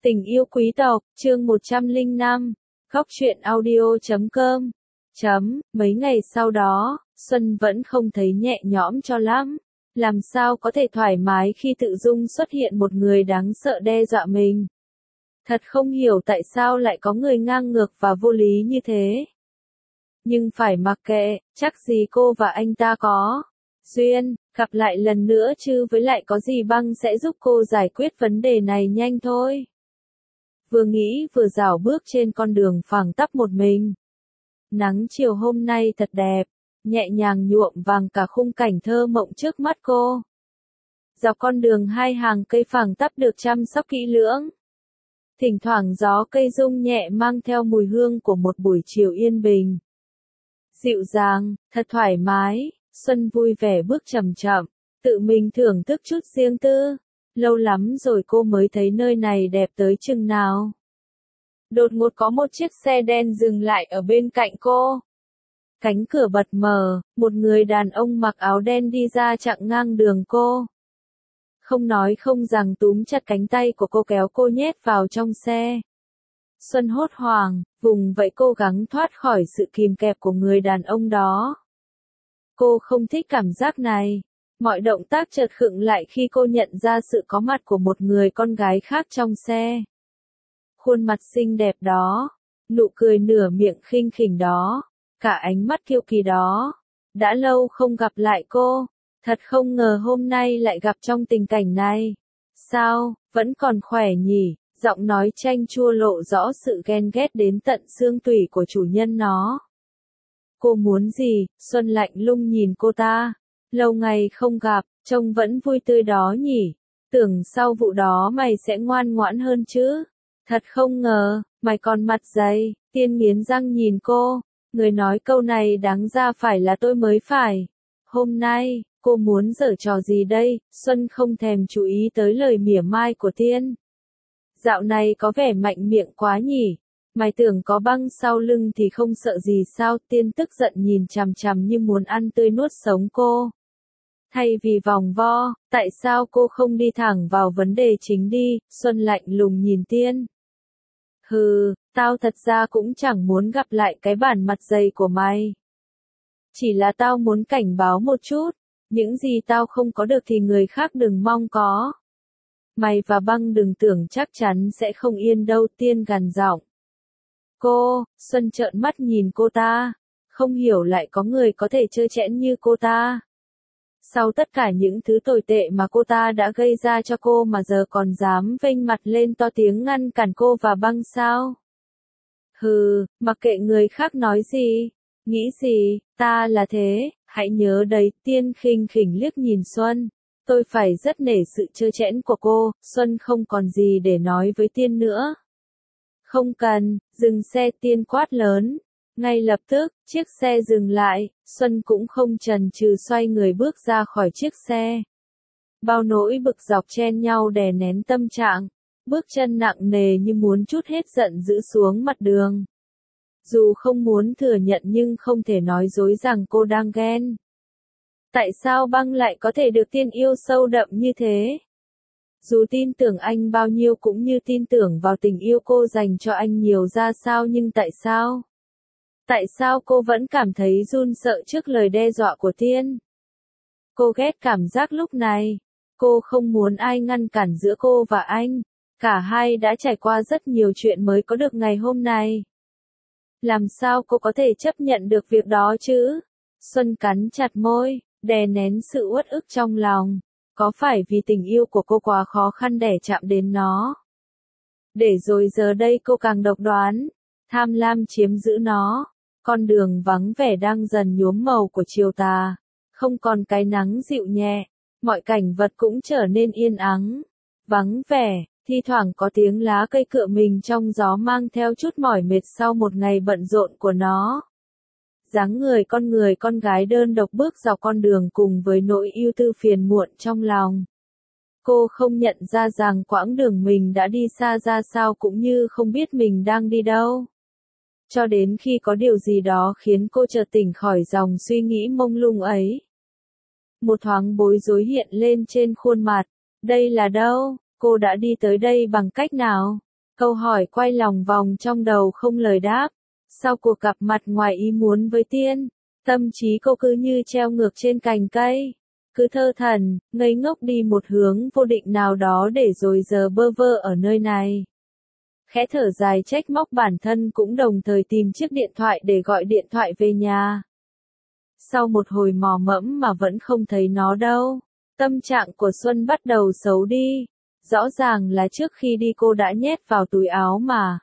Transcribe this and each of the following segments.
Tình yêu quý tộc, chương 105, góc truyện audio.com. Mấy ngày sau đó, Xuân vẫn không thấy nhẹ nhõm cho lắm. Làm sao có thể thoải mái khi tự dưng xuất hiện một người đáng sợ đe dọa mình. Thật không hiểu tại sao lại có người ngang ngược và vô lý như thế. Nhưng phải mặc kệ, chắc gì cô và anh ta có duyên, gặp lại lần nữa chứ với lại có gì Băng sẽ giúp cô giải quyết vấn đề này nhanh thôi. Vừa nghĩ vừa rảo bước trên con đường phẳng tắp một mình. Nắng chiều hôm nay thật đẹp, nhẹ nhàng nhuộm vàng cả khung cảnh thơ mộng trước mắt cô. Dọc con đường hai hàng cây phẳng tắp được chăm sóc kỹ lưỡng. Thỉnh thoảng gió cây rung nhẹ mang theo mùi hương của một buổi chiều yên bình. Dịu dàng, thật thoải mái, Xuân vui vẻ bước chậm chậm, tự mình thưởng thức chút riêng tư. Lâu lắm rồi cô mới thấy nơi này đẹp tới chừng nào. Đột ngột có một chiếc xe đen dừng lại ở bên cạnh cô. Cánh cửa bật mở, một người đàn ông mặc áo đen đi ra chặn ngang đường cô. Không nói không rằng túm chặt cánh tay của cô kéo cô nhét vào trong xe. Xuân hốt hoảng, vùng vẫy cố gắng thoát khỏi sự kìm kẹp của người đàn ông đó. Cô không thích cảm giác này. Mọi động tác chợt khựng lại khi cô nhận ra sự có mặt của một người con gái khác trong xe. Khuôn mặt xinh đẹp đó, nụ cười nửa miệng khinh khỉnh đó, cả ánh mắt kiêu kỳ đó. Đã lâu không gặp lại cô, thật không ngờ hôm nay lại gặp trong tình cảnh này. Sao, vẫn còn khỏe nhỉ? Giọng nói chanh chua lộ rõ sự ghen ghét đến tận xương tủy của chủ nhân nó. Cô muốn gì? Xuân lạnh lùng nhìn cô ta. Lâu ngày không gặp, trông vẫn vui tươi đó nhỉ. Tưởng sau vụ đó mày sẽ ngoan ngoãn hơn chứ. Thật không ngờ, mày còn mặt dày. Tiên nghiến răng nhìn cô. Người nói câu này đáng ra phải là tôi mới phải. Hôm nay, cô muốn giở trò gì đây? Xuân không thèm chú ý tới lời mỉa mai của Tiên. Dạo này có vẻ mạnh miệng quá nhỉ. Mày tưởng có Băng sau lưng thì không sợ gì sao? Tiên tức giận nhìn chằm chằm như muốn ăn tươi nuốt sống cô. Thay vì vòng vo, tại sao cô không đi thẳng vào vấn đề chính đi? Xuân lạnh lùng nhìn Tiên. Hừ, tao thật ra cũng chẳng muốn gặp lại cái bản mặt dày của mày. Chỉ là tao muốn cảnh báo một chút, những gì tao không có được thì người khác đừng mong có. Mày và Băng đừng tưởng chắc chắn sẽ không yên đâu. Tiên gằn giọng. Cô, Xuân trợn mắt nhìn cô ta, không hiểu lại có người có thể trơ trẽn như cô ta. Sau tất cả những thứ tồi tệ mà cô ta đã gây ra cho cô mà giờ còn dám vênh mặt lên to tiếng ngăn cản cô và Băng sao? Hừ, mặc kệ người khác nói gì, nghĩ gì, ta là thế, hãy nhớ đấy. Tiên khinh khỉnh liếc nhìn Xuân. Tôi phải rất nể sự trơ trẽn của cô. Xuân không còn gì để nói với Tiên nữa. Không cần, dừng xe. Tiên quát lớn. Ngay lập tức, chiếc xe dừng lại, Xuân cũng không chần chừ xoay người bước ra khỏi chiếc xe. Bao nỗi bực dọc chen nhau đè nén tâm trạng, bước chân nặng nề như muốn trút hết giận dữ xuống mặt đường. Dù không muốn thừa nhận nhưng không thể nói dối rằng cô đang ghen. Tại sao Băng lại có thể được Tiên yêu sâu đậm như thế? Dù tin tưởng anh bao nhiêu cũng như tin tưởng vào tình yêu cô dành cho anh nhiều ra sao, nhưng tại sao? Tại sao cô vẫn cảm thấy run sợ trước lời đe dọa của Tiên? Cô ghét cảm giác lúc này. Cô không muốn ai ngăn cản giữa cô và anh. Cả hai đã trải qua rất nhiều chuyện mới có được ngày hôm nay. Làm sao cô có thể chấp nhận được việc đó chứ? Xuân cắn chặt môi, đè nén sự uất ức trong lòng. Có phải vì tình yêu của cô quá khó khăn để chạm đến nó? Để rồi giờ đây cô càng độc đoán, tham lam chiếm giữ nó. Con đường vắng vẻ đang dần nhuốm màu của chiều tà. Không còn cái nắng dịu nhẹ. Mọi cảnh vật cũng trở nên yên ắng. Vắng vẻ, thi thoảng có tiếng lá cây cựa mình trong gió mang theo chút mỏi mệt sau một ngày bận rộn của nó. Dáng người con gái đơn độc bước dọc con đường cùng với nỗi ưu tư phiền muộn trong lòng. Cô không nhận ra rằng quãng đường mình đã đi xa ra sao cũng như không biết mình đang đi đâu. Cho đến khi có điều gì đó khiến cô chợt tỉnh khỏi dòng suy nghĩ mông lung ấy. Một thoáng bối rối hiện lên trên khuôn mặt. Đây là đâu? Cô đã đi tới đây bằng cách nào? Câu hỏi quay lòng vòng trong đầu không lời đáp. Sau cuộc gặp mặt ngoài ý muốn với Tiên, tâm trí cô cứ như treo ngược trên cành cây. Cứ thơ thẩn, ngây ngốc đi một hướng vô định nào đó để rồi giờ bơ vơ ở nơi này. Khẽ thở dài trách móc bản thân cũng đồng thời tìm chiếc điện thoại để gọi điện thoại về nhà. Sau một hồi mò mẫm mà vẫn không thấy nó đâu. Tâm trạng của Xuân bắt đầu xấu đi. Rõ ràng là trước khi đi cô đã nhét vào túi áo mà.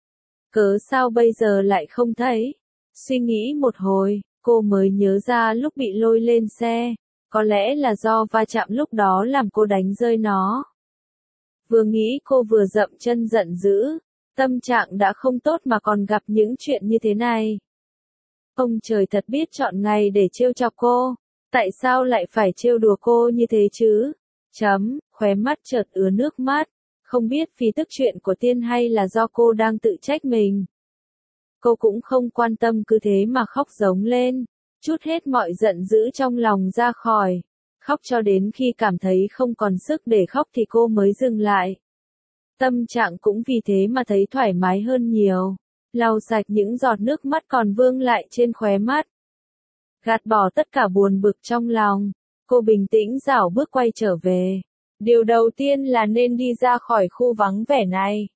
Cớ sao bây giờ lại không thấy? Suy nghĩ một hồi, cô mới nhớ ra lúc bị lôi lên xe. Có lẽ là do va chạm lúc đó làm cô đánh rơi nó. Vừa nghĩ cô vừa dậm chân giận dữ. Tâm trạng đã không tốt mà còn gặp những chuyện như thế này. Ông trời thật biết chọn ngày để trêu chọc cô. Tại sao lại phải trêu đùa cô như thế chứ? Khóe mắt chợt ứa nước mắt. Không biết vì tức chuyện của Tiên hay là do cô đang tự trách mình. Cô cũng không quan tâm cứ thế mà khóc giống lên. Trút hết mọi giận dữ trong lòng ra khỏi. Khóc cho đến khi cảm thấy không còn sức để khóc thì cô mới dừng lại. Tâm trạng cũng vì thế mà thấy thoải mái hơn nhiều. Lau sạch những giọt nước mắt còn vương lại trên khóe mắt. Gạt bỏ tất cả buồn bực trong lòng. Cô bình tĩnh dảo bước quay trở về. Điều đầu tiên là nên đi ra khỏi khu vắng vẻ này.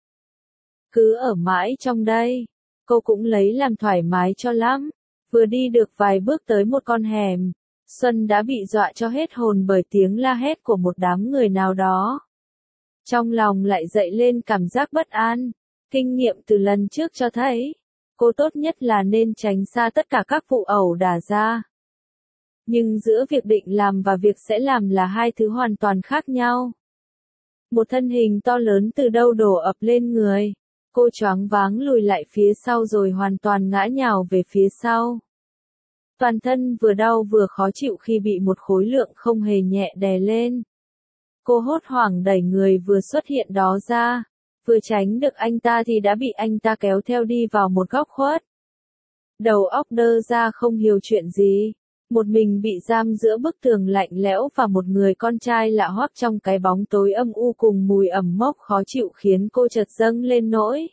Cứ ở mãi trong đây, cô cũng lấy làm thoải mái cho lắm. Vừa đi được vài bước tới một con hẻm, Xuân đã bị dọa cho hết hồn bởi tiếng la hét của một đám người nào đó. Trong lòng lại dậy lên cảm giác bất an. Kinh nghiệm từ lần trước cho thấy, cô tốt nhất là nên tránh xa tất cả các vụ ẩu đả ra. Nhưng giữa việc định làm và việc sẽ làm là hai thứ hoàn toàn khác nhau. Một thân hình to lớn từ đâu đổ ập lên người. Cô choáng váng lùi lại phía sau rồi hoàn toàn ngã nhào về phía sau. Toàn thân vừa đau vừa khó chịu khi bị một khối lượng không hề nhẹ đè lên. Cô hốt hoảng đẩy người vừa xuất hiện đó ra. Vừa tránh được anh ta thì đã bị anh ta kéo theo đi vào một góc khuất. Đầu óc đơ ra không hiểu chuyện gì. Một mình bị giam giữa bức tường lạnh lẽo và một người con trai lạ hoắc trong cái bóng tối âm u cùng mùi ẩm mốc khó chịu khiến cô chợt dâng lên nỗi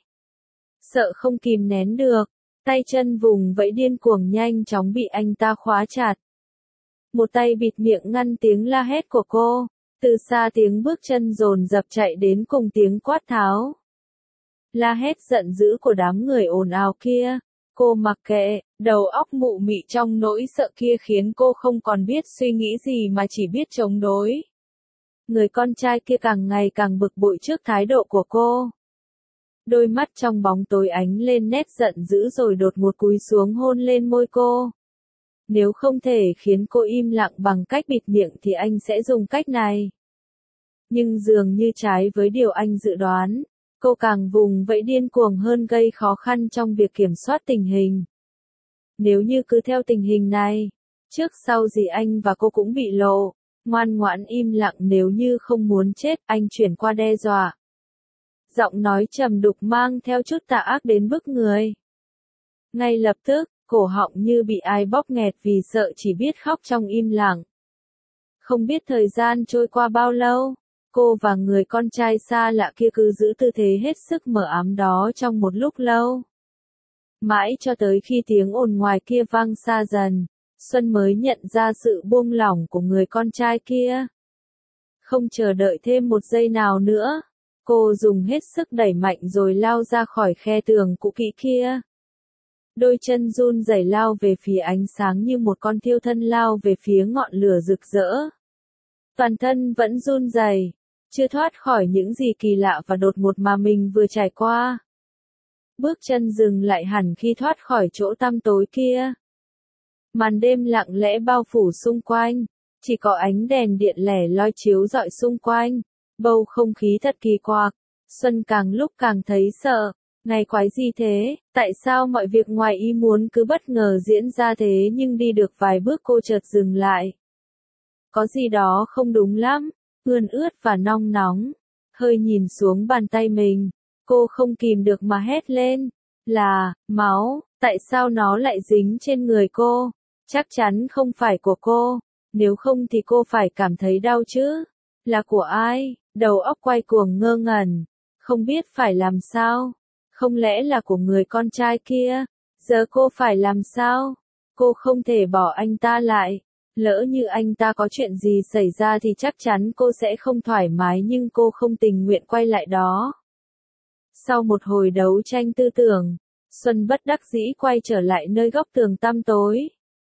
sợ không kìm nén được. Tay chân vùng vẫy điên cuồng nhanh chóng bị anh ta khóa chặt. Một tay bịt miệng ngăn tiếng la hét của cô. Từ xa tiếng bước chân dồn dập chạy đến cùng tiếng quát tháo. La hét giận dữ của đám người ồn ào kia. Cô mặc kệ, đầu óc mụ mị trong nỗi sợ kia khiến cô không còn biết suy nghĩ gì mà chỉ biết chống đối. Người con trai kia càng ngày càng bực bội trước thái độ của cô. Đôi mắt trong bóng tối ánh lên nét giận dữ rồi đột ngột cúi xuống hôn lên môi cô. Nếu không thể khiến cô im lặng bằng cách bịt miệng thì anh sẽ dùng cách này. Nhưng dường như trái với điều anh dự đoán, cô càng vùng vẫy điên cuồng hơn gây khó khăn trong việc kiểm soát tình hình. Nếu như cứ theo tình hình này, trước sau gì anh và cô cũng bị lộ. Ngoan ngoãn im lặng, nếu như không muốn chết, anh chuyển qua đe dọa. Giọng nói trầm đục mang theo chút tà ác đến bức người. Ngay lập tức, cổ họng như bị ai bóp nghẹt vì sợ chỉ biết khóc trong im lặng. Không biết thời gian trôi qua bao lâu, cô và người con trai xa lạ kia cứ giữ tư thế hết sức mờ ám đó trong một lúc lâu. Mãi cho tới khi tiếng ồn ngoài kia vang xa dần, Xuân mới nhận ra sự buông lỏng của người con trai kia. Không chờ đợi thêm một giây nào nữa, cô dùng hết sức đẩy mạnh rồi lao ra khỏi khe tường cũ kỹ kia. Đôi chân run rẩy lao về phía ánh sáng như một con thiêu thân lao về phía ngọn lửa rực rỡ. Toàn thân vẫn run rẩy, chưa thoát khỏi những gì kỳ lạ và đột ngột mà mình vừa trải qua. Bước chân dừng lại hẳn khi thoát khỏi chỗ tăm tối kia. Màn đêm lặng lẽ bao phủ xung quanh, chỉ có ánh đèn điện lẻ loi chiếu rọi xung quanh. Bầu không khí thật kỳ quặc. Xuân càng lúc càng thấy sợ. Ngày quái gì thế, tại sao mọi việc ngoài ý muốn cứ bất ngờ diễn ra thế? Nhưng đi được vài bước cô chợt dừng lại. Có gì đó không đúng lắm, ươn ướt và nong nóng. Hơi nhìn xuống bàn tay mình, cô không kìm được mà hét lên. Là, máu, tại sao nó lại dính trên người cô? Chắc chắn không phải của cô, nếu không thì cô phải cảm thấy đau chứ. Là của ai? Đầu óc quay cuồng ngơ ngẩn. không biết phải làm sao. Không lẽ là của người con trai kia? Giờ cô phải làm sao? Cô không thể bỏ anh ta lại. Lỡ như anh ta có chuyện gì xảy ra thì chắc chắn cô sẽ không thoải mái nhưng cô không tình nguyện quay lại đó. Sau một hồi đấu tranh tư tưởng, Xuân bất đắc dĩ quay trở lại nơi góc tường tăm tối.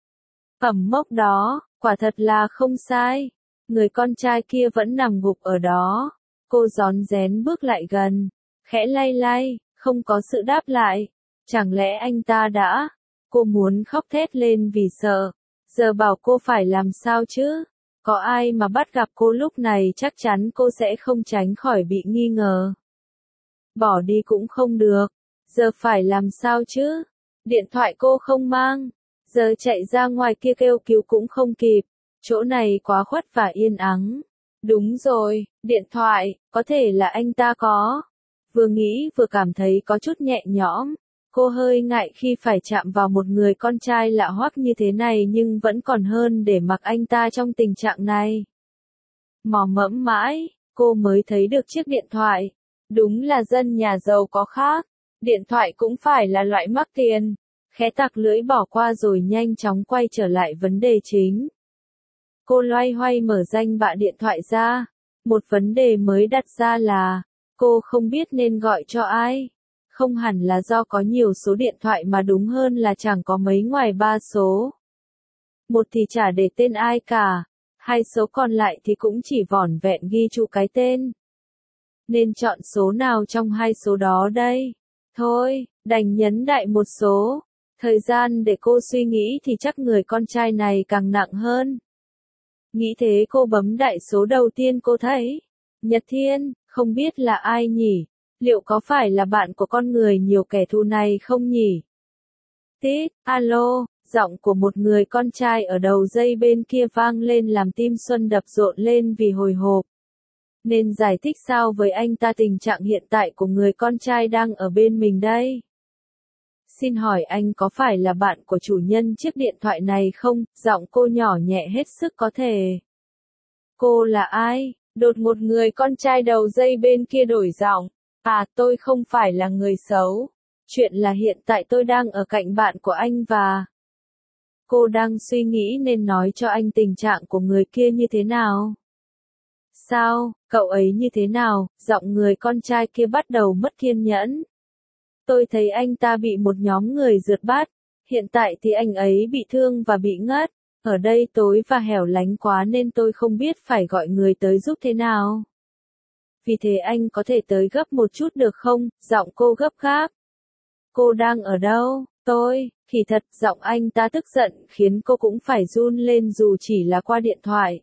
Ẩm mốc đó, quả thật là không sai. Người con trai kia vẫn nằm gục ở đó. Cô rón rén bước lại gần, khẽ lay lay, không có sự đáp lại. Chẳng lẽ anh ta đã? Cô muốn khóc thét lên vì sợ. Giờ bảo cô phải làm sao chứ? Có ai mà bắt gặp cô lúc này chắc chắn cô sẽ không tránh khỏi bị nghi ngờ. Bỏ đi cũng không được. Giờ phải làm sao chứ? Điện thoại cô không mang. Giờ chạy ra ngoài kia kêu cứu cũng không kịp. Chỗ này quá khuất và yên ắng. Đúng rồi, điện thoại, có thể là anh ta có. Vừa nghĩ vừa cảm thấy có chút nhẹ nhõm. Cô hơi ngại khi phải chạm vào một người con trai lạ hoắc như thế này nhưng vẫn còn hơn để mặc anh ta trong tình trạng này. Mò mẫm mãi, cô mới thấy được chiếc điện thoại. Đúng là dân nhà giàu có khác. Điện thoại cũng phải là loại mắc tiền. Khẽ tặc lưỡi bỏ qua rồi nhanh chóng quay trở lại vấn đề chính. Cô loay hoay mở danh bạ điện thoại ra. Một vấn đề mới đặt ra là, cô không biết nên gọi cho ai. Không hẳn là do có nhiều số điện thoại mà đúng hơn là chẳng có mấy ngoài 3 số. Một thì chả để tên ai cả, 2 số còn lại thì cũng chỉ vỏn vẹn ghi chú cái tên. Nên chọn số nào trong 2 số đó đây? Thôi, đành nhấn đại một số. Thời gian để cô suy nghĩ thì chắc người con trai này càng nặng hơn. Nghĩ thế cô bấm đại số đầu tiên cô thấy. Nhật Thiên, không biết là ai nhỉ? Liệu có phải là bạn của con người nhiều kẻ thù này không nhỉ? Tít, alo, giọng của một người con trai ở đầu dây bên kia vang lên làm tim Xuân đập rộn lên vì hồi hộp. Nên giải thích sao với anh ta tình trạng hiện tại của người con trai đang ở bên mình đây? Xin hỏi anh có phải là bạn của chủ nhân chiếc điện thoại này không? Giọng cô nhỏ nhẹ hết sức có thể. Cô là ai? Đột ngột người con trai đầu dây bên kia đổi giọng. À, tôi không phải là người xấu. Chuyện là hiện tại tôi đang ở cạnh bạn của anh và... Cô đang suy nghĩ nên nói cho anh tình trạng của người kia như thế nào. Sao, cậu ấy như thế nào? Giọng người con trai kia bắt đầu mất kiên nhẫn. Tôi thấy anh ta bị một nhóm người rượt bắt. Hiện tại thì anh ấy bị thương và bị ngất. Ở đây tối và hẻo lánh quá nên tôi không biết phải gọi người tới giúp thế nào. Vì thế anh có thể tới gấp một chút được không? Giọng cô gấp gáp. Cô đang ở đâu? Tôi, thì thật, giọng anh ta tức giận khiến cô cũng phải run lên dù chỉ là qua điện thoại.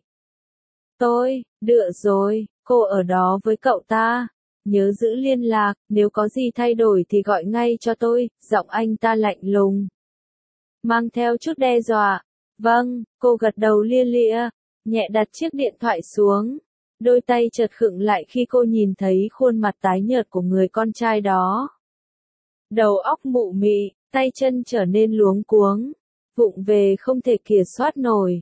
Tôi, được rồi, cô ở đó với cậu ta. Nhớ giữ liên lạc, nếu có gì thay đổi thì gọi ngay cho tôi, giọng anh ta lạnh lùng. Mang theo chút đe dọa. Vâng, cô gật đầu lia lịa, nhẹ đặt chiếc điện thoại xuống. Đôi tay chợt khựng lại khi cô nhìn thấy khuôn mặt tái nhợt của người con trai đó. Đầu óc mụ mị, tay chân trở nên luống cuống, vụng về không thể kiểm soát nổi.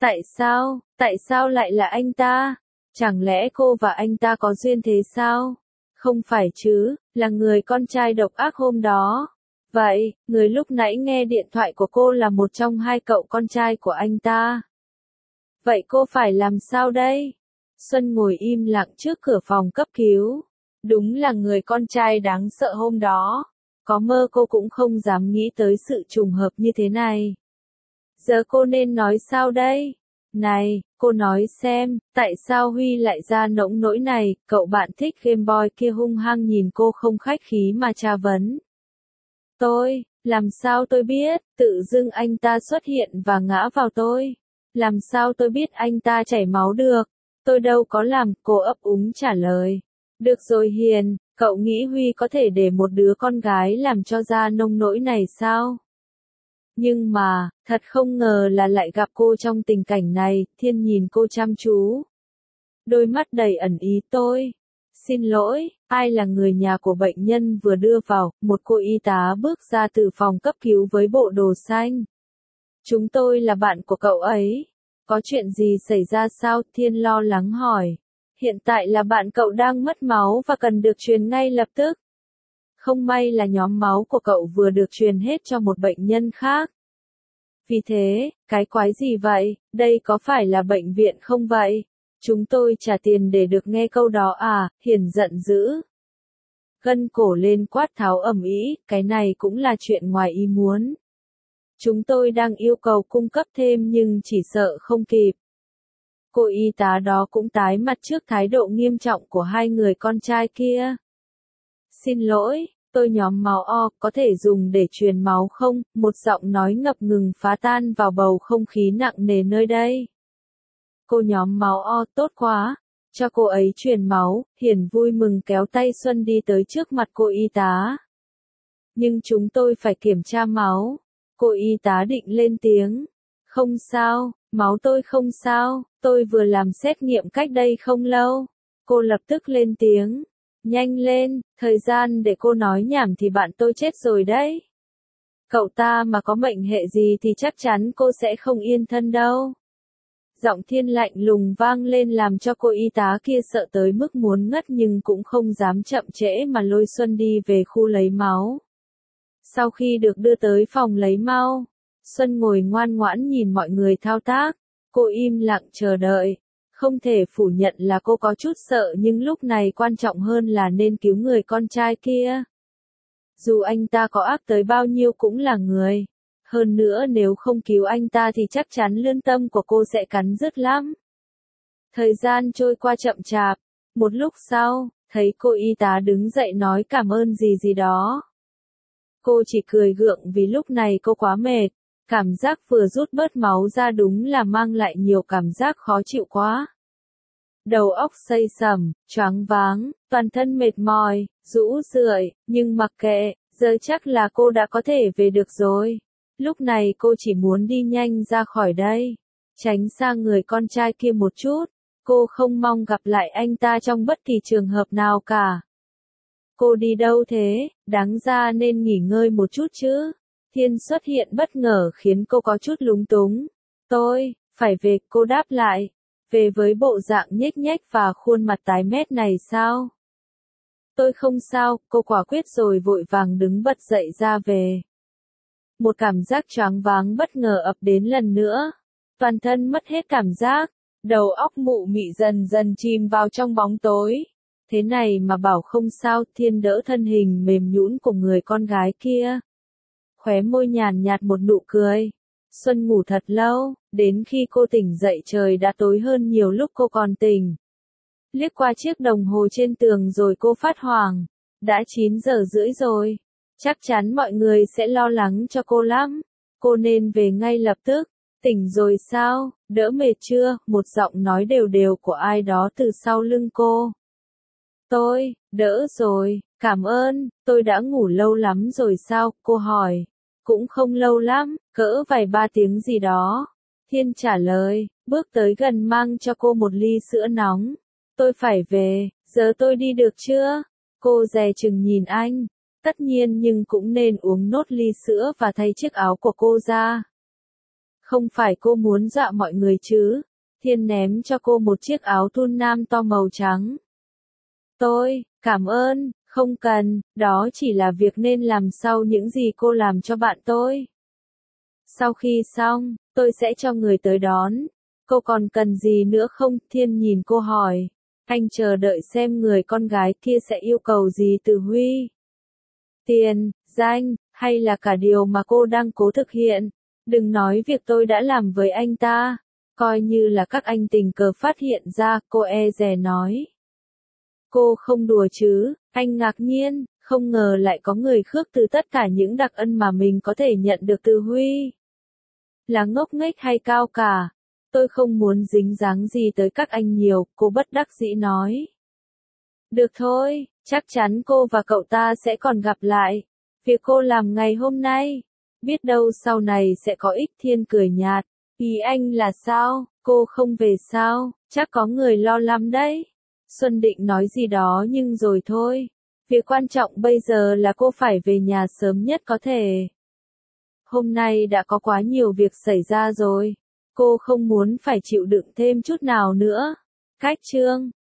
Tại sao lại là anh ta? Chẳng lẽ cô và anh ta có duyên thế sao? Không phải chứ, là người con trai độc ác hôm đó. Vậy, người lúc nãy nghe điện thoại của cô là một trong 2 cậu con trai của anh ta. Vậy cô phải làm sao đây? Xuân ngồi im lặng trước cửa phòng cấp cứu. Đúng là người con trai đáng sợ hôm đó. Có mơ cô cũng không dám nghĩ tới sự trùng hợp như thế này. Giờ cô nên nói sao đây? Này, cô nói xem, tại sao Huy lại ra nỗng nỗi này? Cậu bạn thích Game Boy kia hung hăng nhìn cô không khách khí mà tra vấn. Làm sao tôi biết? Tự dưng anh ta xuất hiện và ngã vào tôi. Làm sao tôi biết anh ta chảy máu được? Tôi đâu có làm, cô ấp úng trả lời. Được rồi Hiền, cậu nghĩ Huy có thể để một đứa con gái làm cho ra nông nỗi này sao? Nhưng mà, thật không ngờ là lại gặp cô trong tình cảnh này, Thiên nhìn cô chăm chú. Đôi mắt đầy ẩn ý tôi. Xin lỗi, ai là người nhà của bệnh nhân vừa đưa vào, một cô y tá bước ra từ phòng cấp cứu với bộ đồ xanh. Chúng tôi là bạn của cậu ấy. Có chuyện gì xảy ra sao? Thiên lo lắng hỏi. Hiện tại là bạn cậu đang mất máu và cần được truyền ngay lập tức. Không may là nhóm máu của cậu vừa được truyền hết cho một bệnh nhân khác. Vì thế, cái quái gì vậy, đây có phải là bệnh viện không vậy? Chúng tôi trả tiền để được nghe câu đó à, Hiền giận dữ. Gân cổ lên quát tháo ầm ĩ, cái này cũng là chuyện ngoài ý muốn. Chúng tôi đang yêu cầu cung cấp thêm nhưng chỉ sợ không kịp. Cô y tá đó cũng tái mặt trước thái độ nghiêm trọng của hai người con trai kia. Xin lỗi, tôi nhóm máu O, có thể dùng để truyền máu không? Một giọng nói ngập ngừng phá tan vào bầu không khí nặng nề nơi đây. Cô nhóm máu O, tốt quá. Cho cô ấy truyền máu, Hiền vui mừng kéo tay Xuân đi tới trước mặt cô y tá. Nhưng chúng tôi phải kiểm tra máu. Cô y tá định lên tiếng. Không sao, máu tôi không sao, tôi vừa làm xét nghiệm cách đây không lâu. Cô lập tức lên tiếng. Nhanh lên, thời gian để cô nói nhảm thì bạn tôi chết rồi đấy. Cậu ta mà có mệnh hệ gì thì chắc chắn cô sẽ không yên thân đâu. Giọng Thiên lạnh lùng vang lên làm cho cô y tá kia sợ tới mức muốn ngất nhưng cũng không dám chậm trễ mà lôi Xuân đi về khu lấy máu. Sau khi được đưa tới phòng lấy máu, Xuân ngồi ngoan ngoãn nhìn mọi người thao tác. Cô im lặng chờ đợi. Không thể phủ nhận là cô có chút sợ nhưng lúc này quan trọng hơn là nên cứu người con trai kia. Dù anh ta có ác tới bao nhiêu cũng là người. Hơn nữa nếu không cứu anh ta thì chắc chắn lương tâm của cô sẽ cắn rứt lắm. Thời gian trôi qua chậm chạp. Một lúc sau, thấy cô y tá đứng dậy nói cảm ơn gì gì đó. Cô chỉ cười gượng vì lúc này cô quá mệt. Cảm giác vừa rút bớt máu ra đúng là mang lại nhiều cảm giác khó chịu quá. Đầu óc xây sẩm, choáng váng, toàn thân mệt mỏi, rũ rượi, nhưng mặc kệ, giờ chắc là cô đã có thể về được rồi. Lúc này cô chỉ muốn đi nhanh ra khỏi đây, tránh xa người con trai kia một chút. Cô không mong gặp lại anh ta trong bất kỳ trường hợp nào cả. Cô đi đâu thế, đáng ra nên nghỉ ngơi một chút chứ. Thiên xuất hiện bất ngờ khiến cô có chút lúng túng. Tôi, phải về, cô đáp lại. Về với bộ dạng nhếch nhếch và khuôn mặt tái mét này sao? Tôi không sao, cô quả quyết rồi vội vàng đứng bật dậy ra về. Một cảm giác choáng váng bất ngờ ập đến lần nữa. Toàn thân mất hết cảm giác, đầu óc mụ mị dần dần chìm vào trong bóng tối. Thế này mà bảo không sao, Thiên đỡ thân hình mềm nhũn của người con gái kia. Khóe môi nhàn nhạt một nụ cười. Xuân ngủ thật lâu, đến khi cô tỉnh dậy trời đã tối hơn nhiều lúc cô còn tỉnh. Liếc qua chiếc đồng hồ trên tường rồi cô phát hoảng. Đã 9 giờ rưỡi rồi. Chắc chắn mọi người sẽ lo lắng cho cô lắm. Cô nên về ngay lập tức. Tỉnh rồi sao, đỡ mệt chưa? Một giọng nói đều đều của ai đó từ sau lưng cô. Tôi, đỡ rồi, cảm ơn, tôi đã ngủ lâu lắm rồi sao? Cô hỏi. Cũng không lâu lắm, cỡ vài 3 tiếng gì đó. Thiên trả lời, bước tới gần mang cho cô một ly sữa nóng. Tôi phải về, giờ tôi đi được chưa? Cô dè chừng nhìn anh. Tất nhiên nhưng cũng nên uống nốt ly sữa và thay chiếc áo của cô ra. Không phải cô muốn dọa mọi người chứ? Thiên ném cho cô một chiếc áo thun nam to màu trắng. Tôi, cảm ơn, không cần, đó chỉ là việc nên làm sau những gì cô làm cho bạn tôi. Sau khi xong, tôi sẽ cho người tới đón. Cô còn cần gì nữa không? Thiên nhìn cô hỏi. Anh chờ đợi xem người con gái kia sẽ yêu cầu gì từ Huy. Tiền, danh, hay là cả điều mà cô đang cố thực hiện. Đừng nói việc tôi đã làm với anh ta. Coi như là các anh tình cờ phát hiện ra, cô e dè nói. Cô không đùa chứ, anh ngạc nhiên, không ngờ lại có người khước từ tất cả những đặc ân mà mình có thể nhận được từ Huy. Là ngốc nghếch hay cao cả? Tôi không muốn dính dáng gì tới các anh nhiều, cô bất đắc dĩ nói. Được thôi, chắc chắn cô và cậu ta sẽ còn gặp lại. Việc cô làm ngày hôm nay, biết đâu sau này sẽ có ích. Thiên cười nhạt. Ý anh là sao, cô không về sao, chắc có người lo lắm đấy. Xuân định nói gì đó nhưng rồi thôi. Việc quan trọng bây giờ là cô phải về nhà sớm nhất có thể. Hôm nay đã có quá nhiều việc xảy ra rồi. Cô không muốn phải chịu đựng thêm chút nào nữa. Cách chương